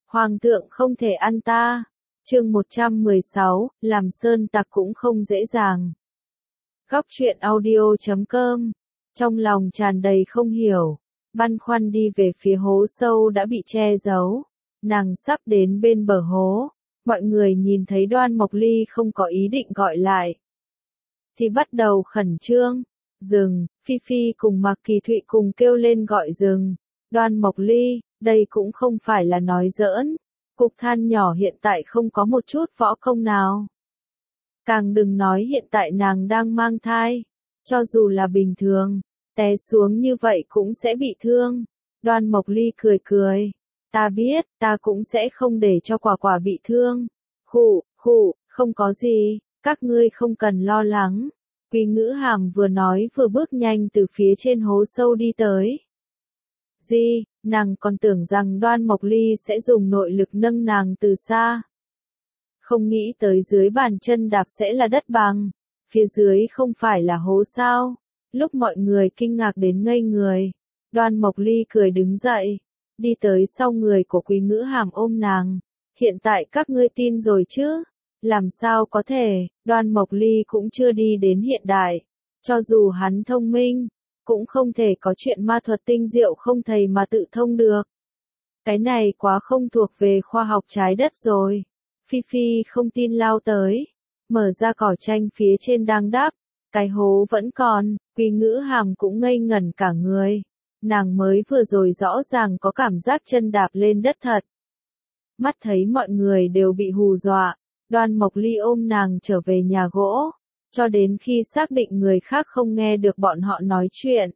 Hoàng thượng không thể ăn ta. Chương 116, làm sơn tặc cũng không dễ dàng. Góc truyện audio.com. Trong lòng tràn đầy không hiểu, băn khoăn đi về phía hố sâu đã bị che giấu. Nàng sắp đến bên bờ hố, mọi người nhìn thấy Đoan Mộc Ly không có ý định gọi lại, thì bắt đầu khẩn trương. Dừng, Phi Phi cùng Mạc Kỳ Thụy cùng kêu lên gọi dừng. Đoan Mộc Ly, đây cũng không phải là nói giỡn. Cục than nhỏ hiện tại không có một chút võ công nào. Càng đừng nói hiện tại nàng đang mang thai. Cho dù là bình thường, té xuống như vậy cũng sẽ bị thương. Đoan Mộc Ly cười cười. Ta biết, ta cũng sẽ không để cho quả quả bị thương. Khụ, không có gì, các ngươi không cần lo lắng. Quý Ngữ Hàm vừa nói vừa bước nhanh từ phía trên hố sâu đi tới. Nàng còn tưởng rằng Đoan Mộc Ly sẽ dùng nội lực nâng nàng từ xa. Không nghĩ tới dưới bàn chân đạp sẽ là đất bằng, phía dưới không phải là hố sao. Lúc mọi người kinh ngạc đến ngây người, Đoan Mộc Ly cười đứng dậy, đi tới sau người của Quý Ngữ Hàm ôm nàng. Hiện tại các ngươi tin rồi chứ? Làm sao có thể, Đoan Mộc Ly cũng chưa đi đến hiện đại. Cho dù hắn thông minh, cũng không thể có chuyện ma thuật tinh diệu không thầy mà tự thông được. Cái này quá không thuộc về khoa học trái đất rồi. Phi Phi không tin lao tới, mở ra cỏ tranh phía trên đang đắp, cái hố vẫn còn. Quý Ngữ Hàm cũng ngây ngẩn cả người. Nàng mới vừa rồi rõ ràng có cảm giác chân đạp lên đất thật. Mắt thấy mọi người đều bị hù dọa, Đoan Mộc Ly ôm nàng trở về nhà gỗ, cho đến khi xác định người khác không nghe được bọn họ nói chuyện,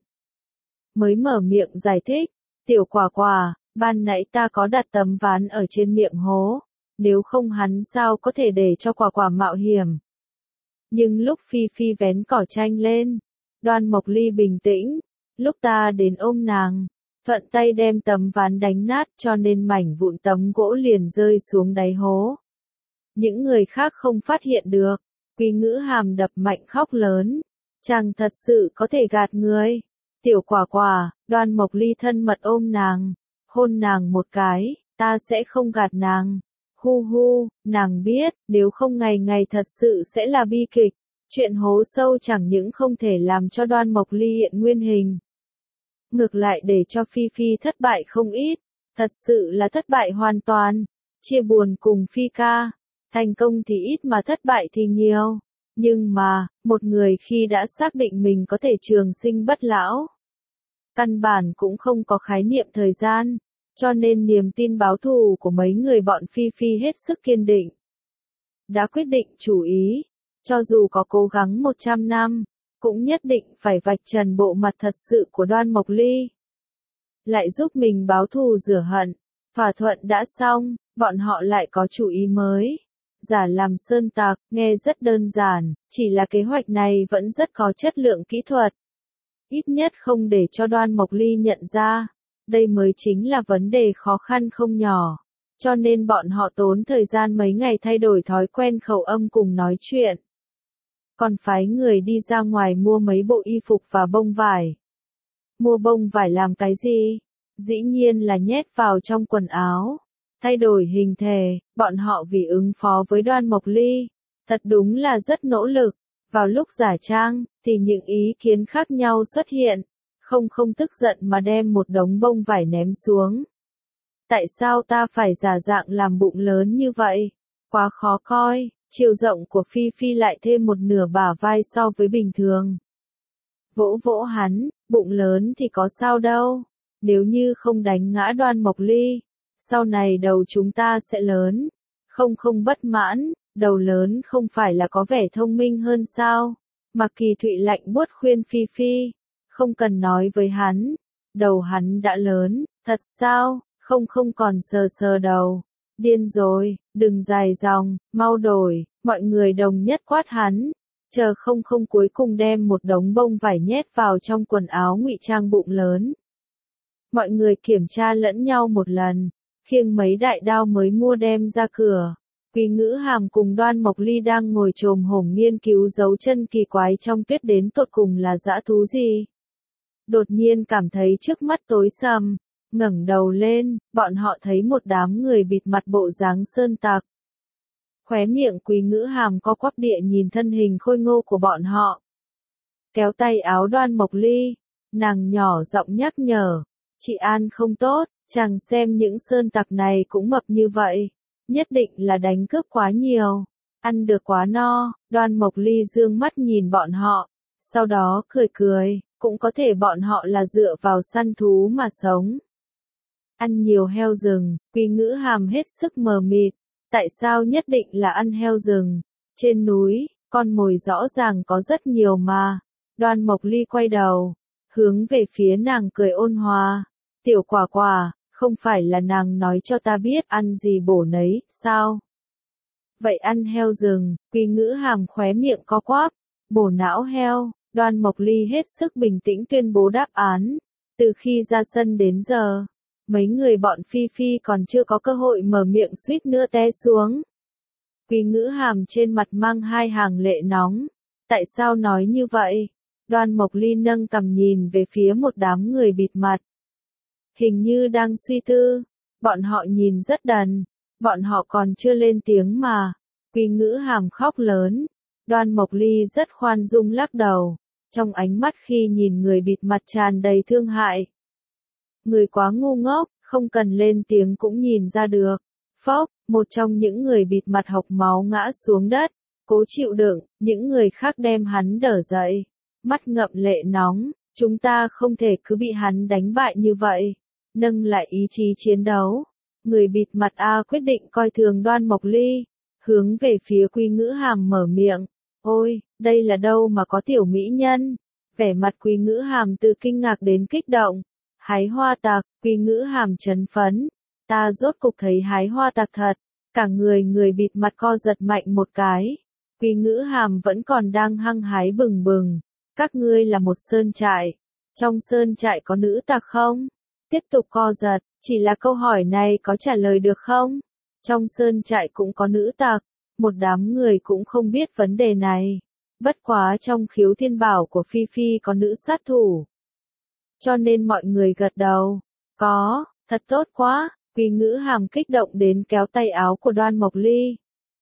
mới mở miệng giải thích. Tiểu Quả Quả, ban nãy ta có đặt tấm ván ở trên miệng hố, nếu không hắn sao có thể để cho Quả Quả mạo hiểm. Nhưng lúc Phi Phi vén cỏ tranh lên, Đoan Mộc Ly bình tĩnh, lúc ta đến ôm nàng, thuận tay đem tấm ván đánh nát cho nên mảnh vụn tấm gỗ liền rơi xuống đáy hố. Những người khác không phát hiện được. Quý Ngữ Hàm đập mạnh khóc lớn. Chàng thật sự có thể gạt người. Tiểu Quả Quả, Đoan Mộc Ly thân mật ôm nàng, hôn nàng một cái, ta sẽ không gạt nàng. Hu, nàng biết, nếu không ngày ngày thật sự sẽ là bi kịch. Chuyện hố sâu chẳng những không thể làm cho Đoan Mộc Ly hiện nguyên hình, ngược lại để cho Phi Phi thất bại không ít, thật sự là thất bại hoàn toàn. Chia buồn cùng Phi ca, thành công thì ít mà thất bại thì nhiều. Nhưng mà, một người khi đã xác định mình có thể trường sinh bất lão, căn bản cũng không có khái niệm thời gian, cho nên niềm tin báo thù của mấy người bọn Phi Phi hết sức kiên định. Đã quyết định chủ ý, cho dù có cố gắng 100 năm, cũng nhất định phải vạch trần bộ mặt thật sự của Đoan Mộc Ly. Lại giúp mình báo thù rửa hận, thỏa thuận đã xong, bọn họ lại có chủ ý mới. Giả làm sơn tặc, nghe rất đơn giản, chỉ là kế hoạch này vẫn rất có chất lượng kỹ thuật. Ít nhất không để cho Đoan Mộc Ly nhận ra, đây mới chính là vấn đề khó khăn không nhỏ. Cho nên bọn họ tốn thời gian mấy ngày thay đổi thói quen khẩu âm cùng nói chuyện. Còn phái người đi ra ngoài mua mấy bộ y phục và bông vải. Mua bông vải làm cái gì? Dĩ nhiên là nhét vào trong quần áo. Thay đổi hình thể, bọn họ vì ứng phó với Đoan Mộc Ly, thật đúng là rất nỗ lực. Vào lúc giả trang, thì những ý kiến khác nhau xuất hiện, không tức giận mà đem một đống bông vải ném xuống. Tại sao ta phải giả dạng làm bụng lớn như vậy? Quá khó coi, chiều rộng của Phi Phi lại thêm một nửa bả vai so với bình thường. Vỗ hắn, bụng lớn thì có sao đâu, nếu như không đánh ngã Đoan Mộc Ly, sau này đầu chúng ta sẽ lớn. Không bất mãn, đầu lớn không phải là có vẻ thông minh hơn sao? Mạc Kỳ Thụy lạnh buốt khuyên Phi Phi, không cần nói với hắn, đầu hắn đã lớn, thật sao? Không còn sờ đầu. Điên rồi, đừng dài dòng, mau đổi. Mọi người đồng nhất quát hắn, chờ không cuối cùng đem một đống bông vải nhét vào trong quần áo ngụy trang bụng lớn. Mọi người kiểm tra lẫn nhau một lần, khiêng mấy đại đao mới mua đem ra cửa. Quý Ngữ Hàm cùng Đoan Mộc Ly đang ngồi chồm hổm nghiên cứu dấu chân kỳ quái trong tuyết đến tột cùng là dã thú gì. Đột nhiên cảm thấy trước mắt tối sầm, ngẩng đầu lên, bọn họ thấy một đám người bịt mặt bộ dáng sơn tặc. Khóe miệng Quý Ngữ Hàm co quắp địa nhìn thân hình khôi ngô của bọn họ. Kéo tay áo Đoan Mộc Ly, nàng nhỏ giọng nhắc nhở, chị An không tốt, chàng xem những sơn tặc này cũng mập như vậy, nhất định là đánh cướp quá nhiều, ăn được quá no. Đoan Mộc Ly dương mắt nhìn bọn họ, sau đó cười cười, cũng có thể bọn họ là dựa vào săn thú mà sống. Ăn nhiều heo rừng, Quý Ngữ Hàm hết sức mờ mịt, tại sao nhất định là ăn heo rừng? Trên núi, con mồi rõ ràng có rất nhiều mà. Đoan Mộc Ly quay đầu, hướng về phía nàng cười ôn hòa. Tiểu Quả Quả, không phải là nàng nói cho ta biết ăn gì bổ nấy, sao? Vậy ăn heo rừng, Quý Ngữ Hàm khóe miệng co quắp, bổ não heo. Đoan Mộc Ly hết sức bình tĩnh tuyên bố đáp án. Từ khi ra sân đến giờ, mấy người bọn Phi Phi còn chưa có cơ hội mở miệng suýt nữa té xuống. Quý Ngữ Hàm trên mặt mang hai hàng lệ nóng. Tại sao nói như vậy? Đoan Mộc Ly nâng cằm nhìn về phía một đám người bịt mặt. Hình như đang suy tư. Bọn họ nhìn rất đần. Bọn họ còn chưa lên tiếng mà. Quý Ngữ Hàm khóc lớn. Đoan Mộc Ly rất khoan dung lắc đầu. Trong ánh mắt khi nhìn người bịt mặt tràn đầy thương hại. Người quá ngu ngốc, không cần lên tiếng cũng nhìn ra được. Phốc, một trong những người bịt mặt hộc máu ngã xuống đất, cố chịu đựng, những người khác đem hắn đỡ dậy. Mắt ngậm lệ nóng, chúng ta không thể cứ bị hắn đánh bại như vậy. Nâng lại ý chí chiến đấu. Người bịt mặt A quyết định coi thường Đoan Mộc Ly, hướng về phía Quý Ngữ Hàm mở miệng. Ôi, đây là đâu mà có tiểu mỹ nhân? Vẻ mặt Quý Ngữ Hàm từ kinh ngạc đến kích động. Hái hoa tặc, Quý Ngữ Hàm chấn phấn. Ta rốt cục thấy hái hoa tặc thật. Cả người bịt mặt co giật mạnh một cái. Quý Ngữ Hàm vẫn còn đang hăng hái bừng bừng. Các ngươi là một sơn trại. Trong sơn trại có nữ tặc không? Tiếp tục co giật, chỉ là câu hỏi này có trả lời được không? Trong sơn trại cũng có nữ tặc. Một đám người cũng không biết vấn đề này. Bất quá trong khiếu thiên bảo của Phi Phi có nữ sát thủ. Cho nên mọi người gật đầu. Có, thật tốt quá. Quý Ngữ Hàm kích động đến kéo tay áo của Đoan Mộc Ly.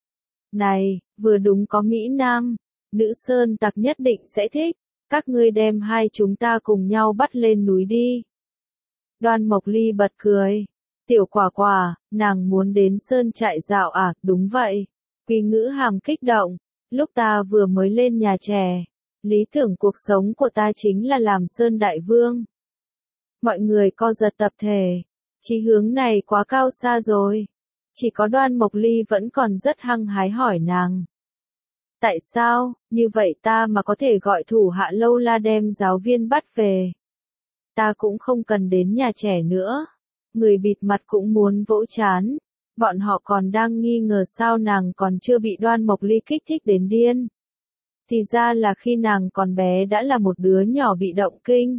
Này, vừa đúng có Mỹ Nam. Nữ sơn tặc nhất định sẽ thích. Các ngươi đem hai chúng ta cùng nhau bắt lên núi đi. Đoan Mộc Ly bật cười. Tiểu Quả Quả, nàng muốn đến sơn trại dạo à? Đúng vậy. Quý Ngữ Hàm kích động. Lúc ta vừa mới lên nhà trẻ, lý tưởng cuộc sống của ta chính là làm sơn đại vương. Mọi người co giật tập thể. Chí hướng này quá cao xa rồi. Chỉ có Đoan Mộc Ly vẫn còn rất hăng hái hỏi nàng. Tại sao, như vậy ta mà có thể gọi thủ hạ Lâu La đem giáo viên bắt về. Ta cũng không cần đến nhà trẻ nữa. Người bịt mặt cũng muốn vỗ chán. Bọn họ còn đang nghi ngờ sao nàng còn chưa bị Đoan Mộc Ly kích thích đến điên. Thì ra là khi nàng còn bé đã là một đứa nhỏ bị động kinh.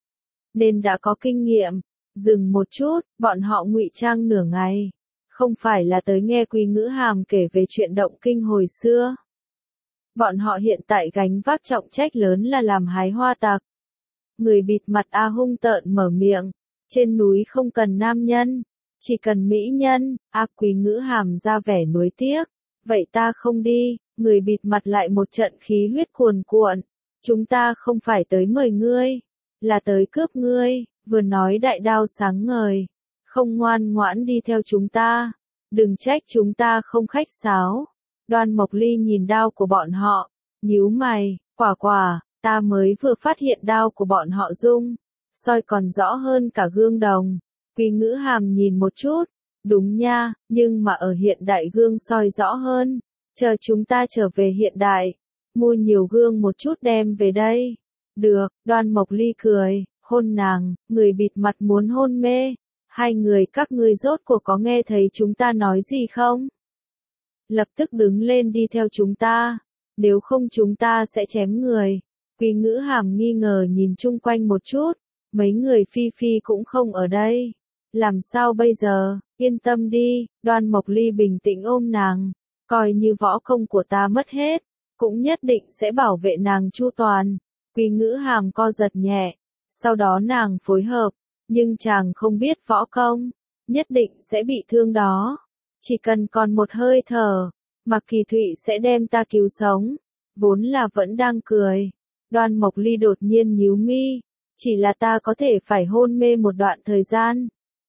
Nên đã có kinh nghiệm. Dừng một chút, bọn họ ngụy trang nửa ngày. Không phải là tới nghe Quý Ngữ Hàm kể về chuyện động kinh hồi xưa. Bọn họ hiện tại gánh vác trọng trách lớn là làm hái hoa tặc. Người bịt mặt A hung tợn mở miệng. Trên núi không cần nam nhân. Chỉ cần mỹ nhân. A Quý Ngữ Hàm ra vẻ nuối tiếc. Vậy ta không đi. Người bịt mặt lại một trận khí huyết cuồn cuộn. Chúng ta không phải tới mời ngươi. Là tới cướp ngươi. Vừa nói đại đao sáng ngời. Không ngoan ngoãn đi theo chúng ta. Đừng trách chúng ta không khách sáo. Đoan Mộc Ly nhìn đao của bọn họ. Nhíu mày. Quả Quả, ta mới vừa phát hiện đao của bọn họ rung. Soi còn rõ hơn cả gương đồng. Quý Ngữ Hàm nhìn một chút. Đúng nha, nhưng mà ở hiện đại gương soi rõ hơn. Chờ chúng ta trở về hiện đại. Mua nhiều gương một chút đem về đây. Được, Đoan Mộc Ly cười. Hôn nàng, người bịt mặt muốn hôn mê. Hai người các ngươi rốt cuộc có nghe thấy chúng ta nói gì không? Lập tức đứng lên đi theo chúng ta. Nếu không chúng ta sẽ chém người. Quý Ngữ Hàm nghi ngờ nhìn chung quanh một chút. Mấy người Phi Phi cũng không ở đây. Làm sao bây giờ? Yên tâm đi. Đoan Mộc Ly bình tĩnh ôm nàng. Coi như võ công của ta mất hết. Cũng nhất định sẽ bảo vệ nàng chu toàn. Quý Ngữ Hàm co giật nhẹ. Sau đó nàng phối hợp. Nhưng chàng không biết võ công, nhất định sẽ bị thương đó. Chỉ cần còn một hơi thở, Mạc Kỳ Thụy sẽ đem ta cứu sống. Vốn là vẫn đang cười. Đoan Mộc Ly đột nhiên nhíu mi. Chỉ là ta có thể phải hôn mê một đoạn thời gian.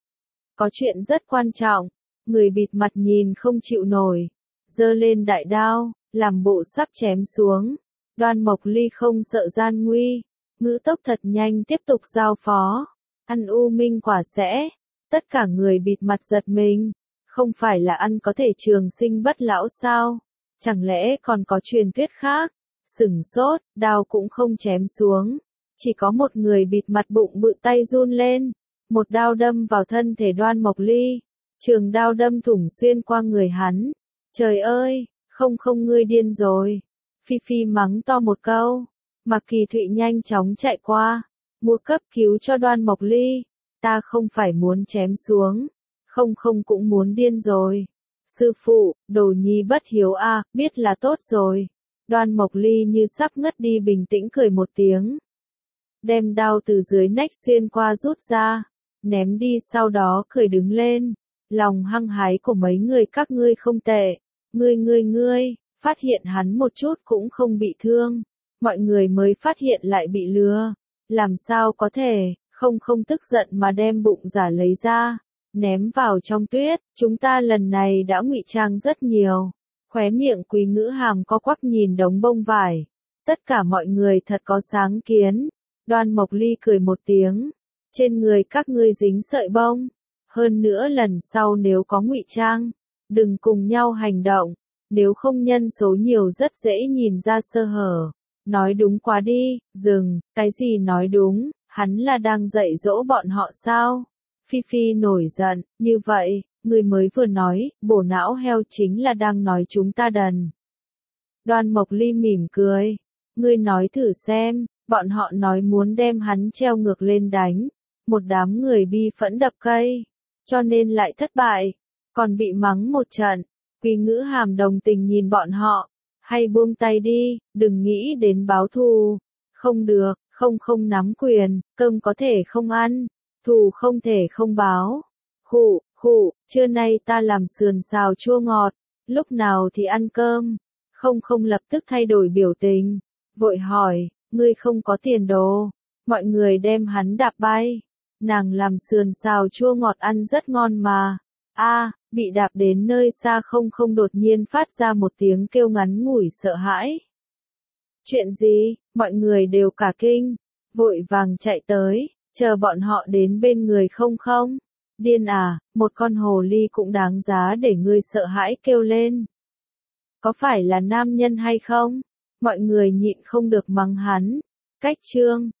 Có chuyện rất quan trọng. Người bịt mặt nhìn không chịu nổi. Giơ lên đại đao, làm bộ sắp chém xuống. Đoan Mộc Ly không sợ gian nguy. Ngữ tốc thật nhanh tiếp tục giao phó. Ăn u minh quả sẽ. Tất cả người bịt mặt giật mình. Không phải là ăn có thể trường sinh bất lão sao? Chẳng lẽ còn có truyền thuyết khác? Sửng sốt, đao cũng không chém xuống. Chỉ có một người bịt mặt bụng bự tay run lên. Một đao đâm vào thân thể Đoan Mộc Ly. Trường đao đâm thủng xuyên qua người hắn. Trời ơi, không ngươi điên rồi. Phi Phi mắng to một câu. Mạc Kỳ Thụy nhanh chóng chạy qua. Mua cấp cứu cho Đoan Mộc Ly. Ta không phải muốn chém xuống. Không cũng muốn điên rồi. Sư phụ, đồ nhi bất hiếu a, biết là tốt rồi. Đoan Mộc Ly như sắp ngất đi bình tĩnh cười một tiếng. Đem đao từ dưới nách xuyên qua rút ra. Ném đi sau đó cười đứng lên. Lòng hăng hái của mấy người các ngươi không tệ. Ngươi, phát hiện hắn một chút cũng không bị thương. Mọi người mới phát hiện lại bị lừa. Làm sao có thể, không tức giận mà đem bụng giả lấy ra. Ném vào trong tuyết, chúng ta lần này đã ngụy trang rất nhiều. Khóe miệng Quý Ngữ Hàm co quắp nhìn đống bông vải. Tất cả mọi người thật có sáng kiến. Đoan Mộc Ly cười một tiếng. Trên người các ngươi dính sợi bông. Hơn nữa lần sau nếu có ngụy trang, đừng cùng nhau hành động. Nếu không nhân số nhiều rất dễ nhìn ra sơ hở. Nói đúng quá đi, dừng, cái gì nói đúng, hắn là đang dạy dỗ bọn họ sao? Phi Phi nổi giận, như vậy, người mới vừa nói, bổ não heo chính là đang nói chúng ta đần. Đoan Mộc Ly mỉm cười, ngươi nói thử xem, bọn họ nói muốn đem hắn treo ngược lên đánh, một đám người bi phẫn đập cây, cho nên lại thất bại, còn bị mắng một trận. Quý Ngữ Hàm đồng tình nhìn bọn họ, hay buông tay đi, đừng nghĩ đến báo thù. Không được, không nắm quyền, cơm có thể không ăn, thù không thể không báo. Khụ, trưa nay ta làm sườn xào chua ngọt, lúc nào thì ăn cơm. Không lập tức thay đổi biểu tình, vội hỏi, ngươi không có tiền đồ. Mọi người đem hắn đạp bay. Nàng làm sườn xào chua ngọt ăn rất ngon mà. Bị đạp đến nơi xa không đột nhiên phát ra một tiếng kêu ngắn ngủi sợ hãi. Chuyện gì? Mọi người đều cả kinh, vội vàng chạy tới, chờ bọn họ đến bên người không. Điên à, một con hồ ly cũng đáng giá để ngươi sợ hãi kêu lên. Có phải là nam nhân hay không? Mọi người nhịn không được mắng hắn. Cách chương